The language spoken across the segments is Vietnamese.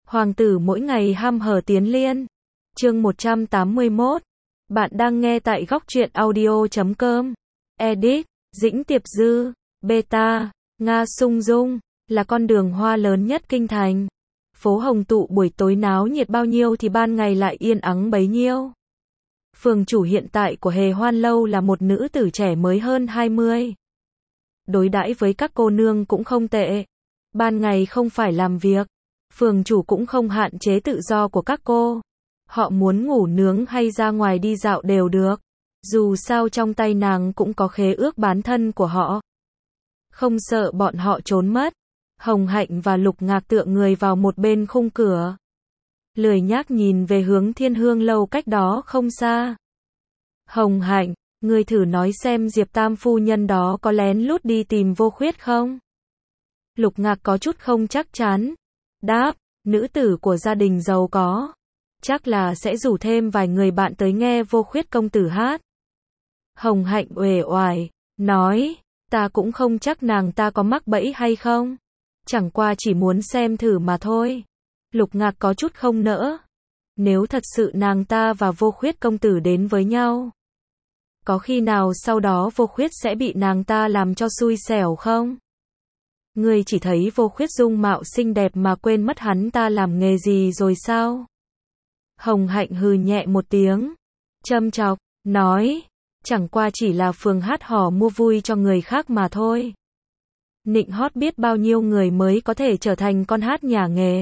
Hoàng tử mỗi ngày ham hở tiến liên. Chương 181. Bạn đang nghe tại góc truyện audio.com. Edit, Dĩnh Tiệp Dư, Beta, Nga Sung Dung, là con đường hoa lớn nhất kinh thành. Phố Hồng Tụ buổi tối náo nhiệt bao nhiêu thì ban ngày lại yên ắng bấy nhiêu. Phường chủ hiện tại của Hề Hoan Lâu là một nữ tử trẻ mới hơn 20. Đối đãi với các cô nương cũng không tệ. Ban ngày không phải làm việc, phường chủ cũng không hạn chế tự do của các cô. Họ muốn ngủ nướng hay ra ngoài đi dạo đều được. Dù sao trong tay nàng cũng có khế ước bán thân của họ. Không sợ bọn họ trốn mất. Hồng Hạnh và Lục Ngạc tựa người vào một bên khung cửa. Lười nhác nhìn về hướng Thiên Hương Lâu cách đó không xa. Hồng Hạnh, ngươi thử nói xem Diệp Tam phu nhân đó có lén lút đi tìm Vô Khuyết không? Lục Ngạc có chút không chắc chắn. Đáp, nữ tử của gia đình giàu có. Chắc là sẽ rủ thêm vài người bạn tới nghe Vô Khuyết công tử hát. Hồng Hạnh uể oải, nói, ta cũng không chắc nàng ta có mắc bẫy hay không. Chẳng qua chỉ muốn xem thử mà thôi. Lục Ngạc có chút không nỡ. Nếu thật sự nàng ta và Vô Khuyết công tử đến với nhau, có khi nào sau đó Vô Khuyết sẽ bị nàng ta làm cho xui xẻo không? Ngươi chỉ thấy Vô Khuyết dung mạo xinh đẹp mà quên mất hắn ta làm nghề gì rồi sao? Hồng Hạnh hừ nhẹ một tiếng, châm chọc, nói, chẳng qua chỉ là phường hát hò mua vui cho người khác mà thôi. Nịnh hót biết bao nhiêu người mới có thể trở thành con hát nhà nghề.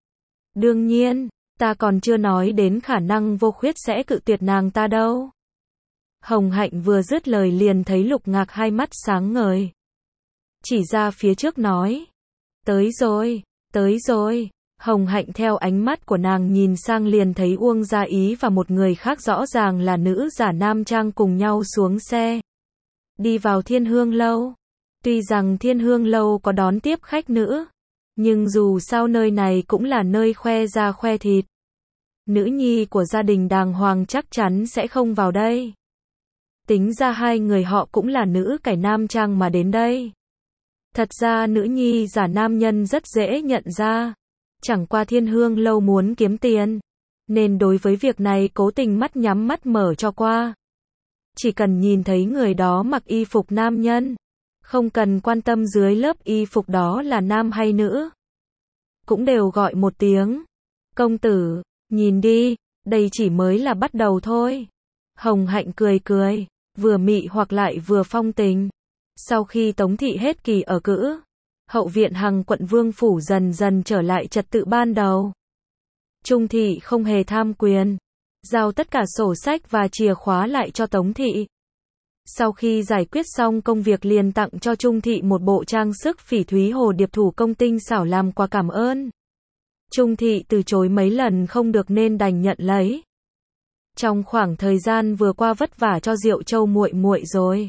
Đương nhiên, ta còn chưa nói đến khả năng Vô Khuyết sẽ cự tuyệt nàng ta đâu. Hồng Hạnh vừa dứt lời liền thấy Lục Ngạc hai mắt sáng ngời. Chỉ ra phía trước nói, tới rồi, tới rồi. Hồng Hạnh theo ánh mắt của nàng nhìn sang liền thấy Uông Gia Ý và một người khác rõ ràng là nữ giả nam trang cùng nhau xuống xe. Đi vào Thiên Hương Lâu. Tuy rằng Thiên Hương Lâu có đón tiếp khách nữ, nhưng dù sao nơi này cũng là nơi khoe da khoe thịt. Nữ nhi của gia đình đàng hoàng chắc chắn sẽ không vào đây. Tính ra hai người họ cũng là nữ cải nam trang mà đến đây. Thật ra nữ nhi giả nam nhân rất dễ nhận ra. Chẳng qua Thiên Hương Lâu muốn kiếm tiền, nên đối với việc này cố tình mắt nhắm mắt mở cho qua. Chỉ cần nhìn thấy người đó mặc y phục nam nhân, không cần quan tâm dưới lớp y phục đó là nam hay nữ, cũng đều gọi một tiếng, công tử, nhìn đi, đây chỉ mới là bắt đầu thôi. Hồng Hạnh cười cười, vừa mị hoặc lại vừa phong tình. Sau khi Tống thị hết kỳ ở cữ, hậu viện Hằng quận Vương phủ dần dần trở lại trật tự ban đầu. Trung thị không hề tham quyền, giao tất cả sổ sách và chìa khóa lại cho Tống thị. Sau khi giải quyết xong công việc liền tặng cho Trung thị một bộ trang sức phỉ thúy hồ điệp thủ công tinh xảo làm quà cảm ơn. Trung thị từ chối mấy lần không được nên đành nhận lấy. Trong khoảng thời gian vừa qua vất vả cho Diệu Châu muội muội rồi.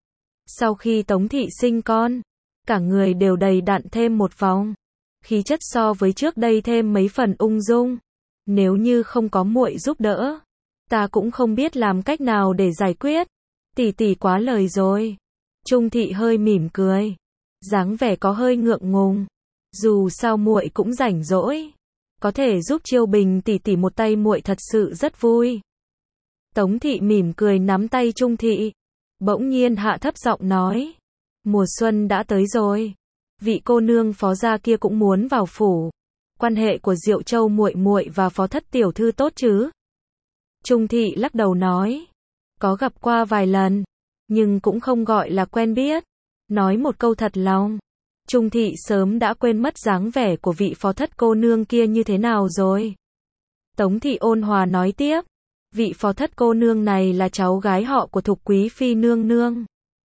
Sau khi Tống thị sinh con, cả người đều đầy đặn thêm một vòng, khí chất so với trước đây thêm mấy phần ung dung. Nếu như không có muội giúp đỡ, ta cũng không biết làm cách nào để giải quyết. Tỷ tỷ quá lời rồi. Trung thị hơi mỉm cười, dáng vẻ có hơi ngượng ngùng. Dù sao muội cũng rảnh rỗi, có thể giúp Chiêu Bình tỷ tỷ một tay muội thật sự rất vui. Tống thị mỉm cười nắm tay Trung thị, bỗng nhiên hạ thấp giọng nói, mùa xuân đã tới rồi, vị cô nương phó gia kia cũng muốn vào phủ. Quan hệ của Diệu Châu muội muội và phó thất tiểu thư tốt chứ? Trung thị lắc đầu nói, có gặp qua vài lần, nhưng cũng không gọi là quen biết. Nói một câu thật lòng, Trung thị sớm đã quên mất dáng vẻ của vị phó thất cô nương kia như thế nào rồi. Tống thị ôn hòa nói tiếp, vị phó thất cô nương này là cháu gái họ của Thục quý phi nương nương,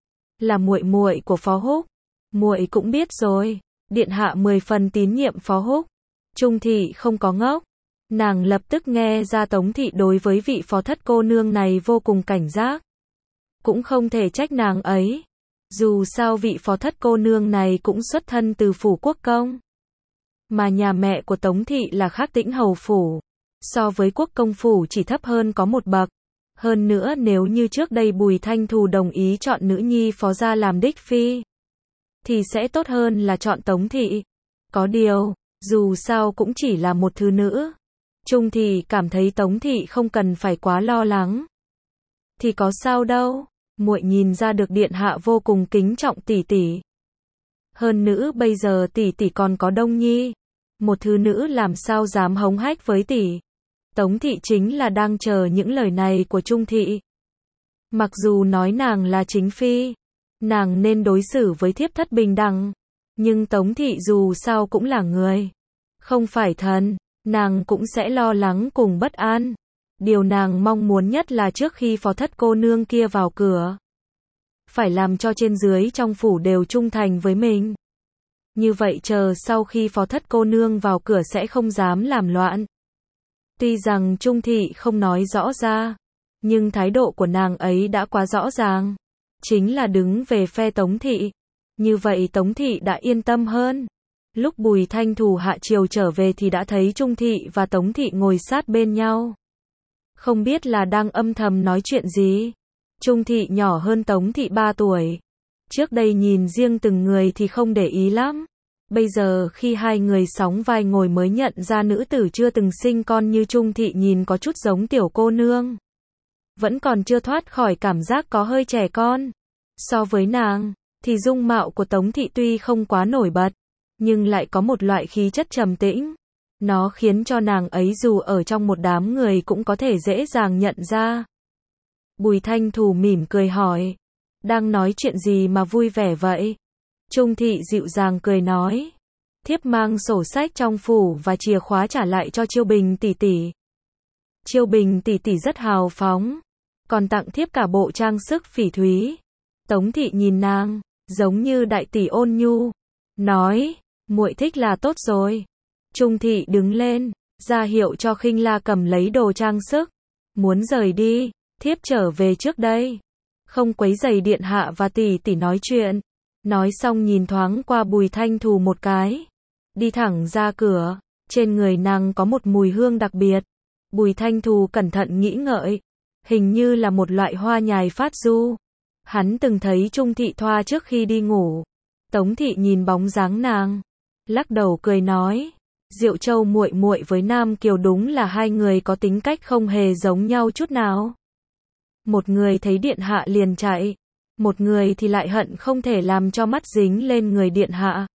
là muội muội của Phó Húc. Muội cũng biết rồi, điện hạ 10 phần tín nhiệm Phó Húc. Trung thị không có ngốc, nàng lập tức nghe ra Tống thị đối với vị phó thất cô nương này vô cùng cảnh giác. Cũng không thể trách nàng ấy. Dù sao vị phó thất cô nương này cũng xuất thân từ phủ quốc công. Mà nhà mẹ của Tống thị là Khắc Tĩnh hầu phủ. So với quốc công phủ chỉ thấp hơn có một bậc. Hơn nữa nếu như trước đây Bùi Thanh Thù đồng ý chọn nữ nhi phó gia làm đích phi, thì sẽ tốt hơn là chọn Tống thị. Có điều, Dù sao cũng chỉ là một thứ nữ. Trung Thị cảm thấy Tống Thị không cần phải quá lo lắng. Thì có sao đâu, muội nhìn ra được điện hạ vô cùng kính trọng tỷ tỷ. Hơn nữa bây giờ tỷ tỷ còn có Đông Nhi, một thứ nữ làm sao dám hống hách với tỷ. Tống Thị chính là đang chờ những lời này của Trung Thị. Mặc dù nói nàng là chính phi, nàng nên đối xử với thiếp thất bình đẳng, nhưng Tống Thị dù sao cũng là người, không phải thần, nàng cũng sẽ lo lắng cùng bất an. Điều nàng mong muốn nhất là trước khi phó thất cô nương kia vào cửa, phải làm cho trên dưới trong phủ đều trung thành với mình. Như vậy chờ sau khi phó thất cô nương vào cửa sẽ không dám làm loạn. Tuy rằng Trung Thị không nói rõ ra, nhưng thái độ của nàng ấy đã quá rõ ràng. Chính là đứng về phe Tống Thị. Như vậy Tống Thị đã yên tâm hơn. Lúc Bùi Thanh Thù hạ triều trở về thì đã thấy Trung Thị và Tống Thị ngồi sát bên nhau. Không biết là đang âm thầm nói chuyện gì. Trung Thị nhỏ hơn Tống Thị 3 tuổi. Trước đây nhìn riêng từng người thì không để ý lắm. Bây giờ khi hai người sóng vai ngồi mới nhận ra nữ tử chưa từng sinh con như Trung Thị nhìn có chút giống tiểu cô nương. Vẫn còn chưa thoát khỏi cảm giác có hơi trẻ con. So với nàng, thì dung mạo của Tống Thị tuy không quá nổi bật, nhưng lại có một loại khí chất trầm tĩnh. Nó khiến cho nàng ấy dù ở trong một đám người cũng có thể dễ dàng nhận ra. Bùi Thanh Thù mỉm cười hỏi, đang nói chuyện gì mà vui vẻ vậy? Trung Thị dịu dàng cười nói, thiếp mang sổ sách trong phủ và chìa khóa trả lại cho Chiêu Bình tỷ tỷ. Chiêu Bình tỷ tỷ rất hào phóng, còn tặng thiếp cả bộ trang sức phỉ thúy. Tống Thị nhìn nàng, giống như đại tỷ ôn nhu, nói, muội thích là tốt rồi. Trung Thị đứng lên, ra hiệu cho Khinh La cầm lấy đồ trang sức, muốn rời đi, thiếp trở về trước đây, không quấy rầy điện hạ và tỷ tỷ nói chuyện. Nói xong nhìn thoáng qua Bùi Thanh Thù một cái, đi thẳng ra cửa. Trên người nàng có một mùi hương đặc biệt. Bùi Thanh Thù cẩn thận nghĩ ngợi, hình như là một loại hoa nhài phát du. Hắn từng thấy Trung Thị thoa trước khi đi ngủ. Tống Thị nhìn bóng dáng nàng, lắc đầu cười nói, Diệu Châu muội muội với Nam Kiều đúng là hai người có tính cách không hề giống nhau chút nào. Một người thấy điện hạ liền chạy, một người thì lại hận không thể làm cho mắt dính lên người điện hạ.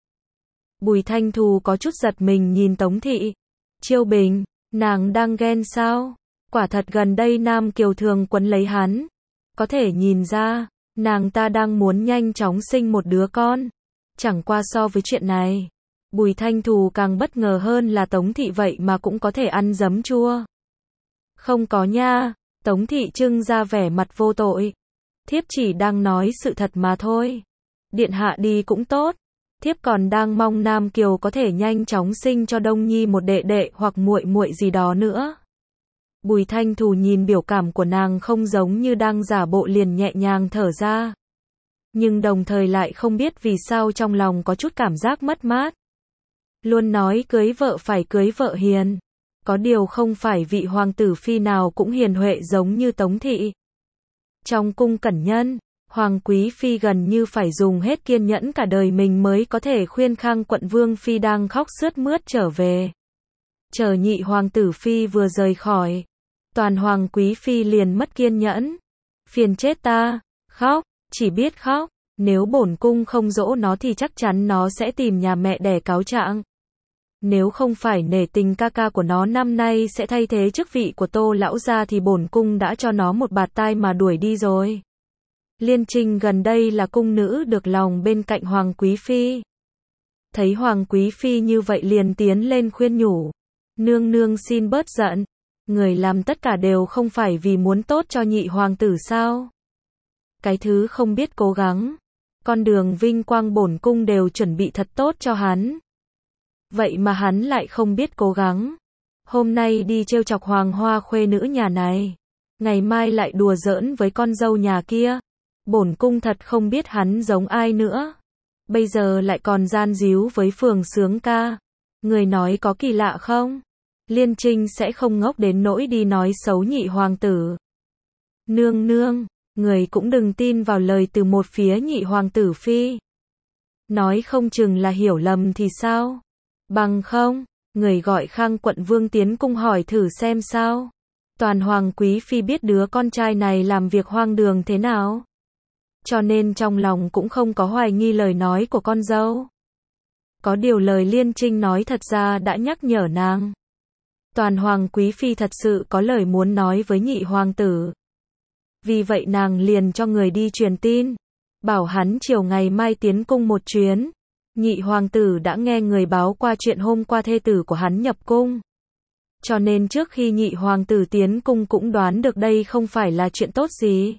Bùi Thanh Thù có chút giật mình nhìn Tống Thị. Chiêu Bình, nàng đang ghen sao? Quả thật gần đây Nam Kiều thường quấn lấy hắn. Có thể nhìn ra, nàng ta đang muốn nhanh chóng sinh một đứa con. Chẳng qua so với chuyện này, Bùi Thanh Thù càng bất ngờ hơn là Tống Thị vậy mà cũng có thể ăn giấm chua. Không có nha, Tống Thị trưng ra vẻ mặt vô tội. Thiếp chỉ đang nói sự thật mà thôi. Điện hạ đi cũng tốt. Thiếp còn đang mong Nam Kiều có thể nhanh chóng sinh cho Đông Nhi một đệ đệ hoặc muội muội gì đó nữa. Bùi Thanh Thù nhìn biểu cảm của nàng không giống như đang giả bộ liền nhẹ nhàng thở ra. Nhưng đồng thời lại không biết vì sao trong lòng có chút cảm giác mất mát. Luôn nói cưới vợ phải cưới vợ hiền. Có điều không phải vị hoàng tử phi nào cũng hiền huệ giống như Tống Thị. Trong cung cẩn nhân, Hoàng Quý Phi gần như phải dùng hết kiên nhẫn cả đời mình mới có thể khuyên Khang Quận Vương Phi đang khóc sướt mướt trở về. Chờ nhị hoàng tử Phi vừa rời khỏi, toàn Hoàng Quý Phi liền mất kiên nhẫn. Phiền chết ta, khóc, chỉ biết khóc, nếu bổn cung không dỗ nó thì chắc chắn nó sẽ tìm nhà mẹ đẻ cáo trạng. Nếu không phải nể tình ca ca của nó năm nay sẽ thay thế chức vị của Tô lão gia thì bổn cung đã cho nó một bạt tai mà đuổi đi rồi. Liên Trinh gần đây là cung nữ được lòng bên cạnh Hoàng Quý Phi. Thấy Hoàng Quý Phi như vậy liền tiến lên khuyên nhủ. Nương nương xin bớt giận. Người làm tất cả đều không phải vì muốn tốt cho nhị hoàng tử sao? Cái thứ không biết cố gắng. Con đường vinh quang bổn cung đều chuẩn bị thật tốt cho hắn. Vậy mà hắn lại không biết cố gắng. Hôm nay đi trêu chọc hoàng hoa khuê nữ nhà này. Ngày mai lại đùa giỡn với con dâu nhà kia. Bổn cung thật không biết hắn giống ai nữa. Bây giờ lại còn gian díu với Phường Sướng ca. Người nói có kỳ lạ không? Liên Trinh sẽ không ngốc đến nỗi đi nói xấu nhị hoàng tử. Nương nương, người cũng đừng tin vào lời từ một phía nhị hoàng tử Phi. Nói không chừng là hiểu lầm thì sao? Bằng không, người gọi Khang quận vương tiến cung hỏi thử xem sao. Toàn hoàng quý phi biết đứa con trai này làm việc hoang đường thế nào, cho nên trong lòng cũng không có hoài nghi lời nói của con dâu. Có điều lời Liên Trinh nói thật ra đã nhắc nhở nàng. Toàn hoàng quý phi thật sự có lời muốn nói với nhị hoàng tử. Vì vậy nàng liền cho người đi truyền tin, bảo hắn chiều ngày mai tiến cung một chuyến. Nhị hoàng tử đã nghe người báo qua chuyện hôm qua thê tử của hắn nhập cung, cho nên trước khi nhị hoàng tử tiến cung cũng đoán được đây không phải là chuyện tốt gì.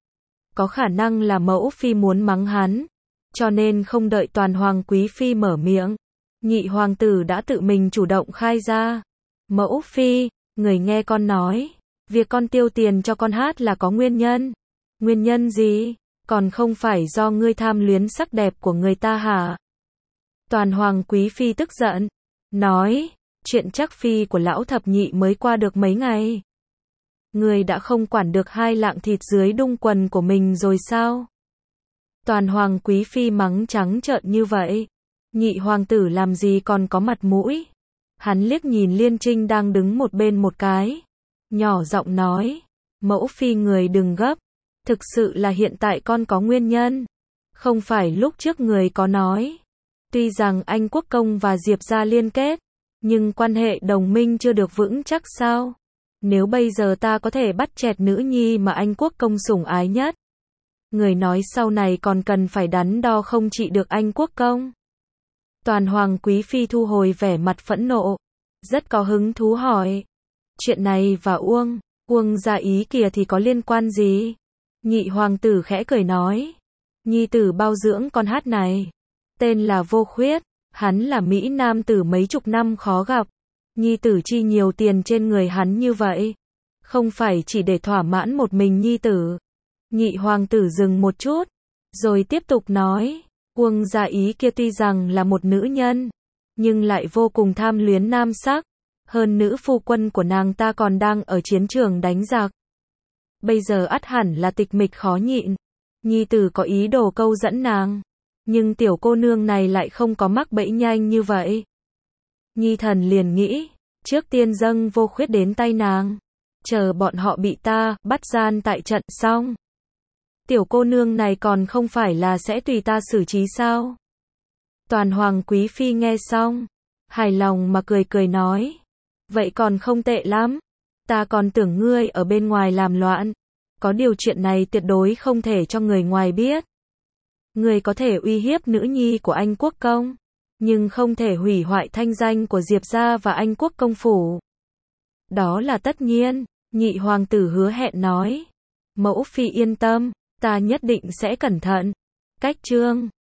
Có khả năng là mẫu phi muốn mắng hắn, cho nên không đợi toàn hoàng quý phi mở miệng, nhị hoàng tử đã tự mình chủ động khai ra. Mẫu phi, người nghe con nói, việc con tiêu tiền cho con hát là có nguyên nhân. Nguyên nhân gì? Còn không phải do ngươi tham luyến sắc đẹp của người ta hả? Toàn hoàng quý phi tức giận, nói, chuyện chắc phi của lão thập nhị mới qua được mấy ngày. Ngươi đã không quản được hai lạng thịt dưới đung quần của mình rồi sao? Toàn hoàng quý phi mắng trắng trợn như vậy. Nhị hoàng tử làm gì còn có mặt mũi. Hắn liếc nhìn Liên Trinh đang đứng một bên một cái, nhỏ giọng nói, mẫu phi người đừng gấp. Thực sự là hiện tại con có nguyên nhân. Không phải lúc trước người có nói. Tuy rằng anh quốc công và Diệp gia liên kết, nhưng quan hệ đồng minh chưa được vững chắc sao? Nếu bây giờ ta có thể bắt chẹt nữ nhi mà anh quốc công sủng ái nhất, người nói sau này còn cần phải đắn đo không trị được anh quốc công. Toàn hoàng quý phi thu hồi vẻ mặt phẫn nộ, rất có hứng thú hỏi, chuyện này và Uông gia ý kìa thì có liên quan gì? Nhị hoàng tử khẽ cười nói, nhi tử bao dưỡng con hát này, tên là Vô Khuyết, hắn là mỹ nam tử mấy chục năm khó gặp, nhi tử chi nhiều tiền trên người hắn như vậy, không phải chỉ để thỏa mãn một mình nhi tử. Nhị hoàng tử dừng một chút, rồi tiếp tục nói, Uông gia ý kia tuy rằng là một nữ nhân, nhưng lại vô cùng tham luyến nam sắc, hơn nữ phu quân của nàng ta còn đang ở chiến trường đánh giặc. Bây giờ ắt hẳn là tịch mịch khó nhịn, nhi tử có ý đồ câu dẫn nàng, nhưng tiểu cô nương này lại không có mắc bẫy nhanh như vậy. Nhi thần liền nghĩ, trước tiên dâng Vô Khuyết đến tay nàng, chờ bọn họ bị ta bắt gian tại trận xong, tiểu cô nương này còn không phải là sẽ tùy ta xử trí sao? Toàn hoàng quý phi nghe xong, hài lòng mà cười cười nói, vậy còn không tệ lắm, ta còn tưởng ngươi ở bên ngoài làm loạn, có điều chuyện này tuyệt đối không thể cho người ngoài biết. Ngươi có thể uy hiếp nữ nhi của anh quốc công, nhưng không thể hủy hoại thanh danh của Diệp gia và anh quốc công phủ. Đó là tất nhiên, nhị hoàng tử hứa hẹn nói, mẫu phi yên tâm, ta nhất định sẽ cẩn thận. Cách chương